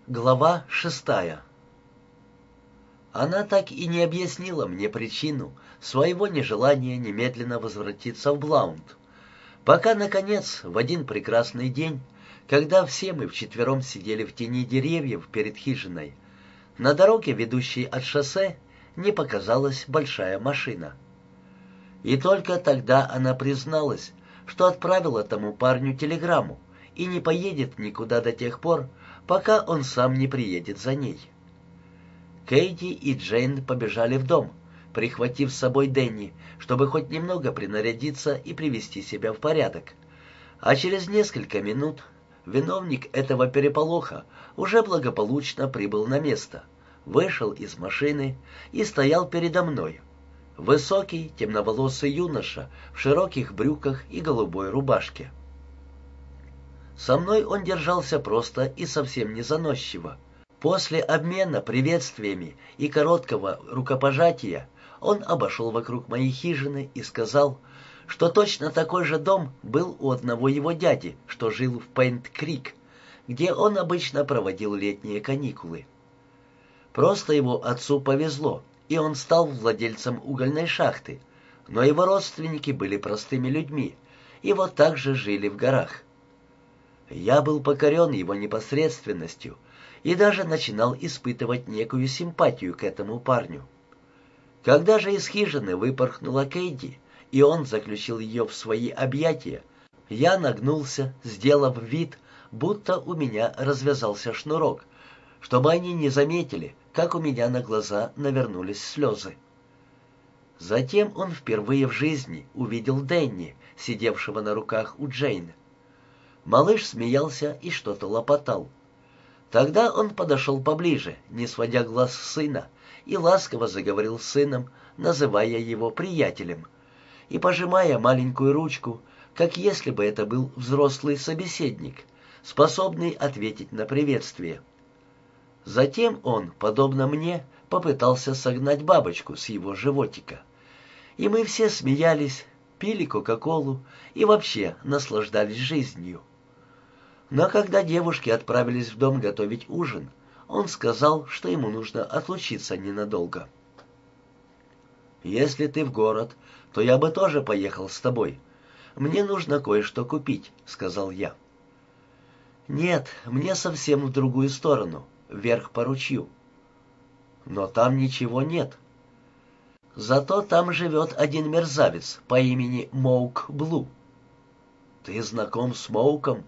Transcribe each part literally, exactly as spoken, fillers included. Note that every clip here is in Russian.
Глава шестая. Она так и не объяснила мне причину своего нежелания немедленно возвратиться в Блаунд, пока, наконец, в один прекрасный день, когда все мы вчетвером сидели в тени деревьев перед хижиной, на дороге, ведущей от шоссе, не показалась большая машина. И только тогда она призналась, что отправила тому парню телеграмму и не поедет никуда до тех пор, пока он сам не приедет за ней. Кейти и Джейн побежали в дом, прихватив с собой Дэнни, чтобы хоть немного принарядиться и привести себя в порядок. А через несколько минут виновник этого переполоха уже благополучно прибыл на место, вышел из машины и стоял передо мной. Высокий, темноволосый юноша в широких брюках и голубой рубашке. Со мной он держался просто и совсем не заносчиво. После обмена приветствиями и короткого рукопожатия он обошел вокруг моей хижины и сказал, что точно такой же дом был у одного его дяди, что жил в Пейнт-Крик, где он обычно проводил летние каникулы. Просто его отцу повезло, и он стал владельцем угольной шахты, но его родственники были простыми людьми и вот так же жили в горах. Я был покорен его непосредственностью и даже начинал испытывать некую симпатию к этому парню. Когда же из хижины выпорхнула Кейти, и он заключил ее в свои объятия, я нагнулся, сделав вид, будто у меня развязался шнурок, чтобы они не заметили, как у меня на глаза навернулись слезы. Затем он впервые в жизни увидел Дэнни, сидевшего на руках у Джейн. Малыш смеялся и что-то лопотал. Тогда он подошел поближе, не сводя глаз с сына, и ласково заговорил с сыном, называя его приятелем, и пожимая маленькую ручку, как если бы это был взрослый собеседник, способный ответить на приветствие. Затем он, подобно мне, попытался согнать бабочку с его животика. И мы все смеялись, пили кока-колу и вообще наслаждались жизнью. Но когда девушки отправились в дом готовить ужин, он сказал, что ему нужно отлучиться ненадолго. «Если ты в город, то я бы тоже поехал с тобой. Мне нужно кое-что купить», — сказал я. «Нет, мне совсем в другую сторону, вверх по ручью». «Но там ничего нет». «Зато там живет один мерзавец по имени Моук Блу». «Ты знаком с Моуком?»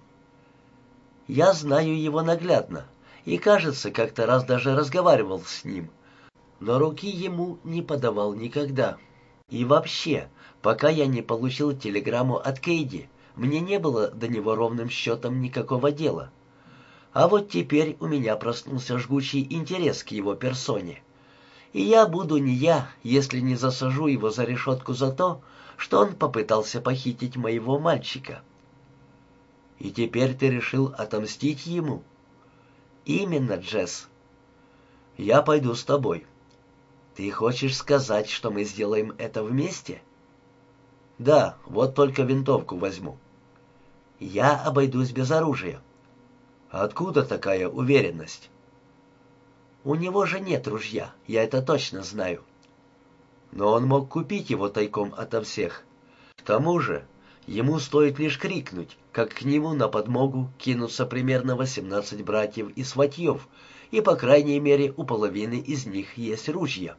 «Я знаю его наглядно, и, кажется, как-то раз даже разговаривал с ним, но руки ему не подавал никогда. И вообще, пока я не получил телеграмму от Кейди, мне не было до него ровным счетом никакого дела. А вот теперь у меня проснулся жгучий интерес к его персоне. И я буду не я, если не засажу его за решетку за то, что он попытался похитить моего мальчика». «И теперь ты решил отомстить ему?» «Именно, Джесс». «Я пойду с тобой». «Ты хочешь сказать, что мы сделаем это вместе?» «Да, вот только винтовку возьму». «Я обойдусь без оружия». «Откуда такая уверенность?» «У него же нет ружья, я это точно знаю». «Но он мог купить его тайком ото всех. К тому же ему стоит лишь крикнуть, как к нему на подмогу кинутся примерно восемнадцать братьев и сватьев, и, по крайней мере, у половины из них есть ружья.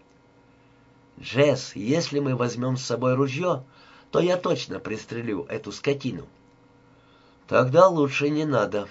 Джесс, если мы возьмем с собой ружье, то я точно пристрелю эту скотину». «Тогда лучше не надо».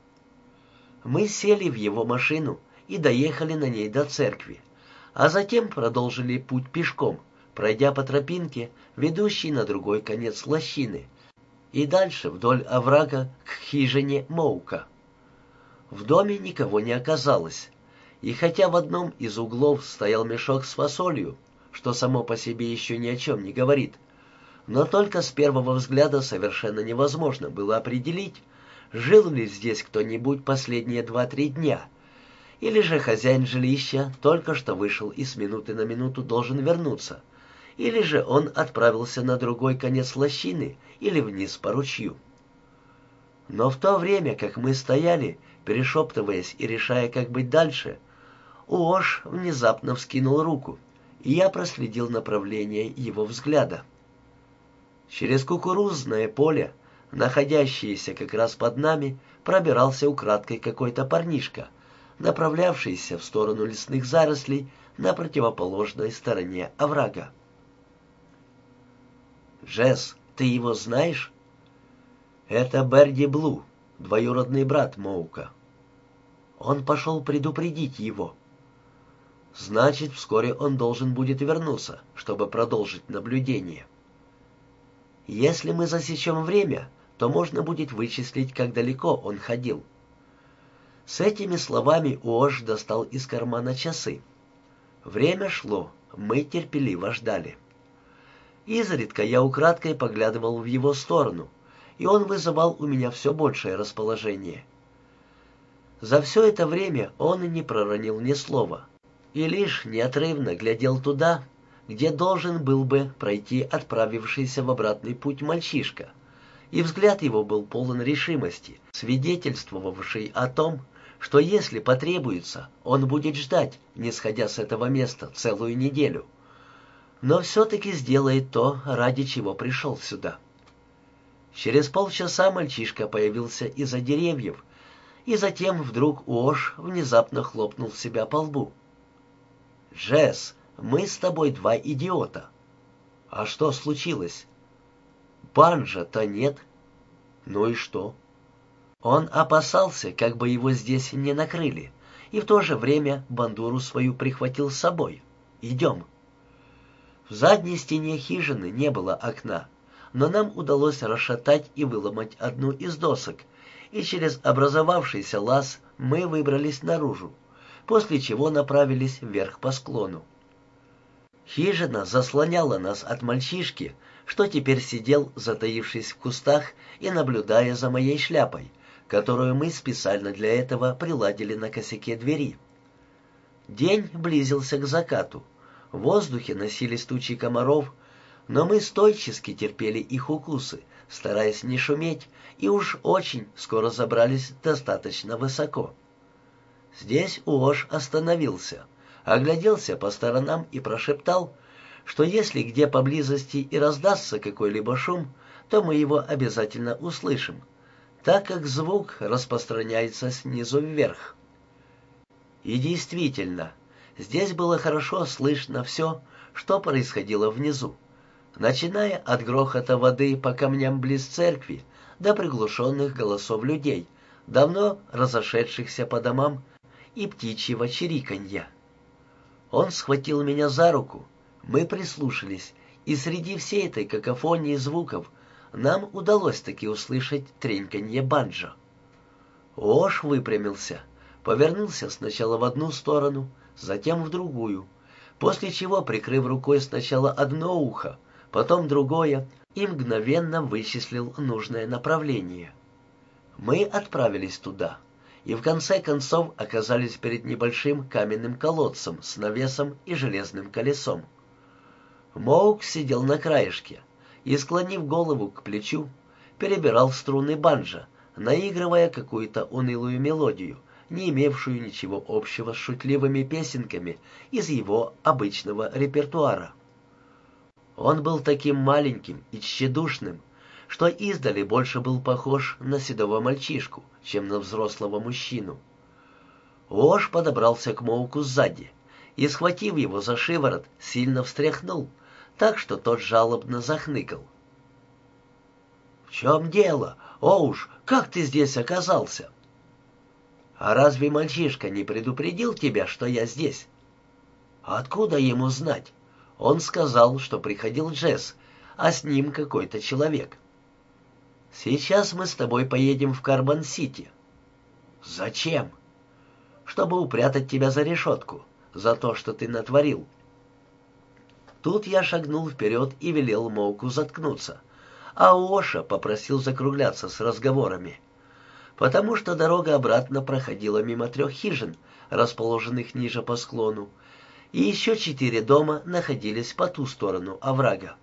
Мы сели в его машину и доехали на ней до церкви, а затем продолжили путь пешком, пройдя по тропинке, ведущей на другой конец лощины, и дальше вдоль оврага к хижине Моука. В доме никого не оказалось, и хотя в одном из углов стоял мешок с фасолью, что само по себе еще ни о чем не говорит, но только с первого взгляда совершенно невозможно было определить, жил ли здесь кто-нибудь последние два-три дня, или же хозяин жилища только что вышел и с минуты на минуту должен вернуться, или же он отправился на другой конец лощины или вниз по ручью. Но в то время, как мы стояли, перешептываясь и решая, как быть дальше, Уош внезапно вскинул руку, и я проследил направление его взгляда. Через кукурузное поле, находящееся как раз под нами, пробирался украдкой какой-то парнишка, направлявшийся в сторону лесных зарослей на противоположной стороне оврага. «Джесс, ты его знаешь?» «Это Берди Блу, двоюродный брат Моука. Он пошел предупредить его. Значит, вскоре он должен будет вернуться, чтобы продолжить наблюдение. Если мы засечем время, то можно будет вычислить, как далеко он ходил». С этими словами Уош достал из кармана часы. Время шло, мы терпеливо ждали. Изредка я украдкой поглядывал в его сторону, и он вызывал у меня все большее расположение. За все это время он и не проронил ни слова, и лишь неотрывно глядел туда, где должен был бы пройти отправившийся в обратный путь мальчишка, и взгляд его был полон решимости, свидетельствовавший о том, что если потребуется, он будет ждать, не сходя с этого места, целую неделю, но все-таки сделает то, ради чего пришел сюда. Через полчаса мальчишка появился из-за деревьев, и затем вдруг Уош внезапно хлопнул себя по лбу. «Джесс, мы с тобой два идиота». «А что случилось?» «Банджа-то нет». «Ну и что?» Он опасался, как бы его здесь не накрыли, и в то же время бандуру свою прихватил с собой. «Идем». В задней стене хижины не было окна, но нам удалось расшатать и выломать одну из досок, и через образовавшийся лаз мы выбрались наружу, после чего направились вверх по склону. Хижина заслоняла нас от мальчишки, что теперь сидел, затаившись в кустах и наблюдая за моей шляпой, которую мы специально для этого приладили на косяке двери. День близился к закату. В воздухе носились тучи комаров, но мы стойчески терпели их укусы, стараясь не шуметь, и уж очень скоро забрались достаточно высоко. Здесь Уош остановился, огляделся по сторонам и прошептал, что если где поблизости и раздастся какой-либо шум, то мы его обязательно услышим, так как звук распространяется снизу вверх. И действительно, здесь было хорошо слышно все, что происходило внизу, начиная от грохота воды по камням близ церкви до приглушенных голосов людей, давно разошедшихся по домам, и птичьего чириканья. Он схватил меня за руку, мы прислушались, и среди всей этой какофонии звуков нам удалось таки услышать треньканье банджо. Уош выпрямился, повернулся сначала в одну сторону, затем в другую, после чего, прикрыв рукой сначала одно ухо, потом другое, и мгновенно вычислил нужное направление. Мы отправились туда, и в конце концов оказались перед небольшим каменным колодцем с навесом и железным колесом. Моук сидел на краешке и, склонив голову к плечу, перебирал струны банджо, наигрывая какую-то унылую мелодию, не имевшую ничего общего с шутливыми песенками из его обычного репертуара. Он был таким маленьким и тщедушным, что издали больше был похож на седого мальчишку, чем на взрослого мужчину. Уош подобрался к Моуку сзади и, схватив его за шиворот, сильно встряхнул, так что тот жалобно захныкал. «В чем дело? Оуш, как ты здесь оказался?» «А разве мальчишка не предупредил тебя, что я здесь?» «Откуда ему знать? Он сказал, что приходил Джесс, а с ним какой-то человек. Сейчас мы с тобой поедем в Карбон-Сити». «Зачем?» «Чтобы упрятать тебя за решетку, за то, что ты натворил». Тут я шагнул вперед и велел Моуку заткнуться, а Уоша попросил закругляться с разговорами, потому что дорога обратно проходила мимо трех хижин, расположенных ниже по склону, и еще четыре дома находились по ту сторону оврага.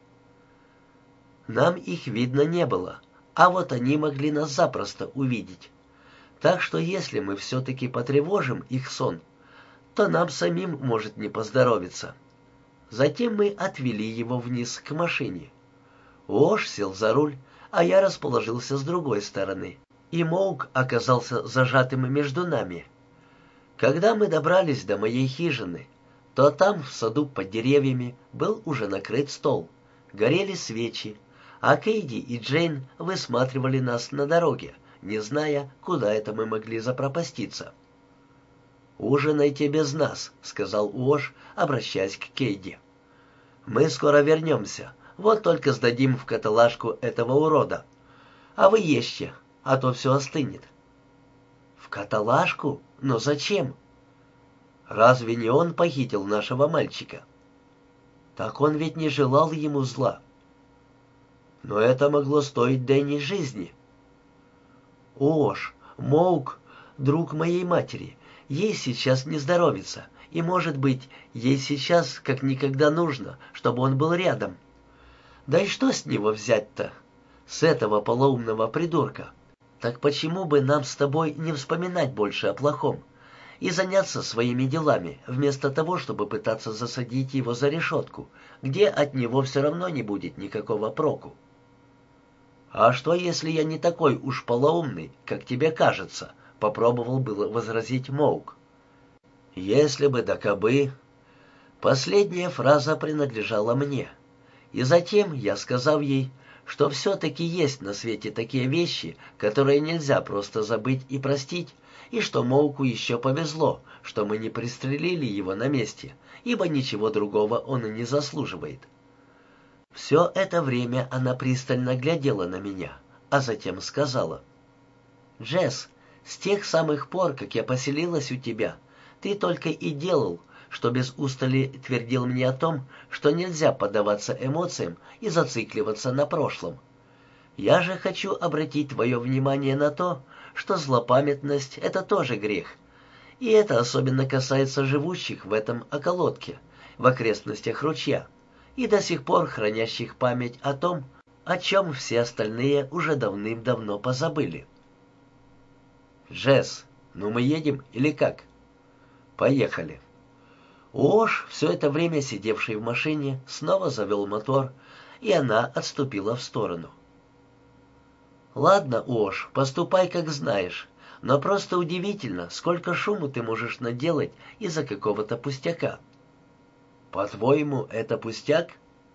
Нам их видно не было, а вот они могли нас запросто увидеть. Так что если мы все-таки потревожим их сон, то нам самим может не поздоровиться. Затем мы отвели его вниз к машине. Уош сел за руль, а я расположился с другой стороны, и Моук оказался зажатым между нами. Когда мы добрались до моей хижины, то там, в саду под деревьями, был уже накрыт стол, горели свечи, а Кейди и Джейн высматривали нас на дороге, не зная, куда это мы могли запропаститься. «Ужинайте без нас», — сказал Уош, обращаясь к Кейди. «Мы скоро вернемся, вот только сдадим в каталажку этого урода. А вы ешьте, а то все остынет». «В каталажку? Но зачем?» «Разве не он похитил нашего мальчика?» «Так он ведь не желал ему зла». «Но это могло стоить Дэнни жизни». «Уош, Моук, друг моей матери, ей сейчас не здоровится, и, может быть, ей сейчас как никогда нужно, чтобы он был рядом. Да и что с него взять-то, с этого полоумного придурка? Так почему бы нам с тобой не вспоминать больше о плохом и заняться своими делами, вместо того, чтобы пытаться засадить его за решетку, где от него все равно не будет никакого проку?» «А что, если я не такой уж полоумный, как тебе кажется?» — попробовал было возразить Моук. «Если бы да кабы...» Последняя фраза принадлежала мне. И затем я сказал ей, что все-таки есть на свете такие вещи, которые нельзя просто забыть и простить, и что Моуку еще повезло, что мы не пристрелили его на месте, ибо ничего другого он и не заслуживает. Все это время она пристально глядела на меня, а затем сказала: «Джесс, с тех самых пор, как я поселилась у тебя, ты только и делал, что без устали твердил мне о том, что нельзя поддаваться эмоциям и зацикливаться на прошлом. Я же хочу обратить твое внимание на то, что злопамятность — это тоже грех, и это особенно касается живущих в этом околотке, в окрестностях ручья, и до сих пор хранящих память о том, о чем все остальные уже давным-давно позабыли». «Джесс, ну мы едем или как?» «Поехали». Уош, все это время сидевший в машине, снова завел мотор, и она отступила в сторону. «Ладно, Уош, поступай как знаешь, но просто удивительно, сколько шуму ты можешь наделать из-за какого-то пустяка». «По-твоему, это пустяк?»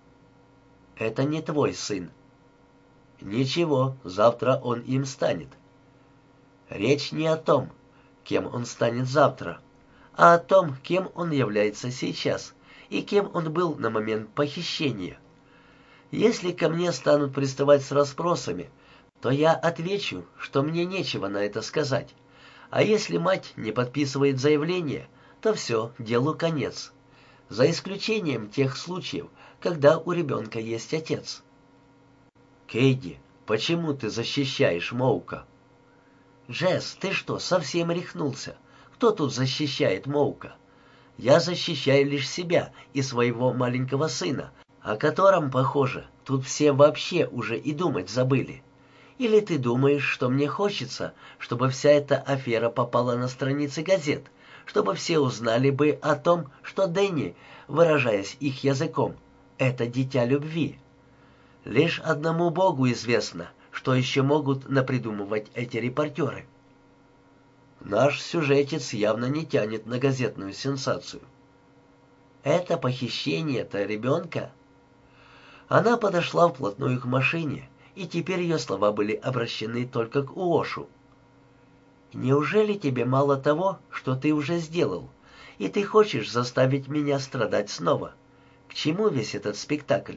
«Это не твой сын». «Ничего, завтра он им станет». «Речь не о том, кем он станет завтра, а о том, кем он является сейчас и кем он был на момент похищения. Если ко мне станут приставать с расспросами, то я отвечу, что мне нечего на это сказать, а если мать не подписывает заявление, то все, делу конец, за исключением тех случаев, когда у ребенка есть отец». «Кейди, почему ты защищаешь Моука?» «Джесс, ты что, совсем рехнулся? Кто тут защищает Моука? Я защищаю лишь себя и своего маленького сына, о котором, похоже, тут все вообще уже и думать забыли. Или ты думаешь, что мне хочется, чтобы вся эта афера попала на страницы газет, чтобы все узнали бы о том, что Дэнни, выражаясь их языком, это дитя любви? Лишь одному Богу известно, что еще могут напридумывать эти репортеры. Наш сюжетец явно не тянет на газетную сенсацию. Это похищение-то ребенка? Она подошла вплотную к машине, и теперь ее слова были обращены только к Уошу. «Неужели тебе мало того, что ты уже сделал, и ты хочешь заставить меня страдать снова? К чему весь этот спектакль?»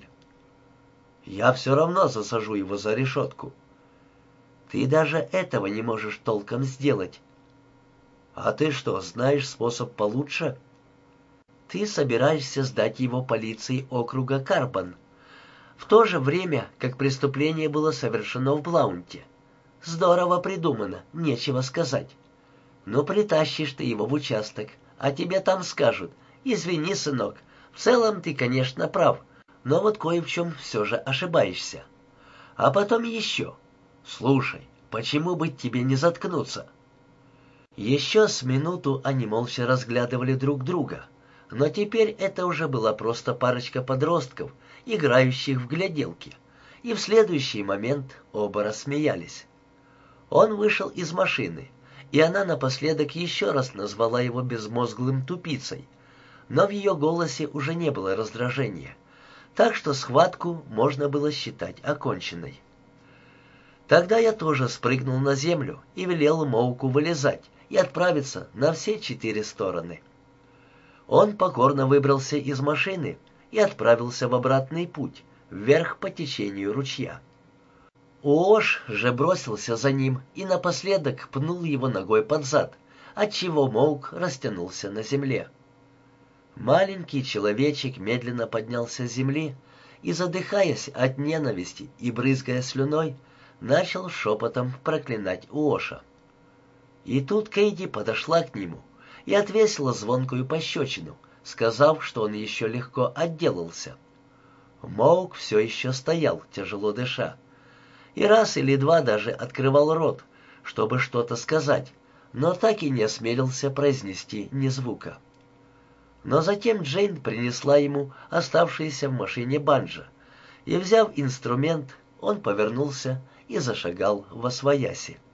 «Я все равно засажу его за решетку». «Ты даже этого не можешь толком сделать». «А ты что, знаешь способ получше?» «Ты собираешься сдать его полиции округа Карбон, в то же время, как преступление было совершено в Блаунте. Здорово придумано, нечего сказать. Но притащишь ты его в участок, а тебе там скажут: извини, сынок, в целом ты, конечно, прав, но вот кое в чем все же ошибаешься. А потом еще: слушай, почему бы тебе не заткнуться? Еще с минуту они молча разглядывали друг друга, но теперь это уже была просто парочка подростков, играющих в гляделки, и в следующий момент оба рассмеялись. Он вышел из машины, и она напоследок еще раз назвала его безмозглым тупицей, но в ее голосе уже не было раздражения, так что схватку можно было считать оконченной. Тогда я тоже спрыгнул на землю и велел Моуку вылезать и отправиться на все четыре стороны. Он покорно выбрался из машины и отправился в обратный путь, вверх по течению ручья. Уош же бросился за ним и напоследок пнул его ногой под зад, отчего Моук растянулся на земле. Маленький человечек медленно поднялся с земли и, задыхаясь от ненависти и брызгая слюной, начал шепотом проклинать Уоша. И тут Кейди подошла к нему и отвесила звонкую пощечину, сказав, что он еще легко отделался. Моук все еще стоял, тяжело дыша, и раз или два даже открывал рот, чтобы что-то сказать, но так и не осмелился произнести ни звука. Но затем Джейн принесла ему оставшиеся в машине банджо, и, взяв инструмент, он повернулся и зашагал восвояси.